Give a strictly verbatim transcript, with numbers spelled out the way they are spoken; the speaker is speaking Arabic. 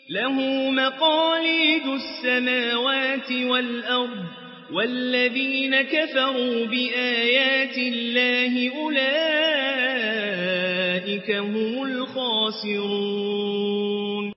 له مقاليد السماوات والأرض والذين كفروا بآيات الله أولئك هم الخاسرون.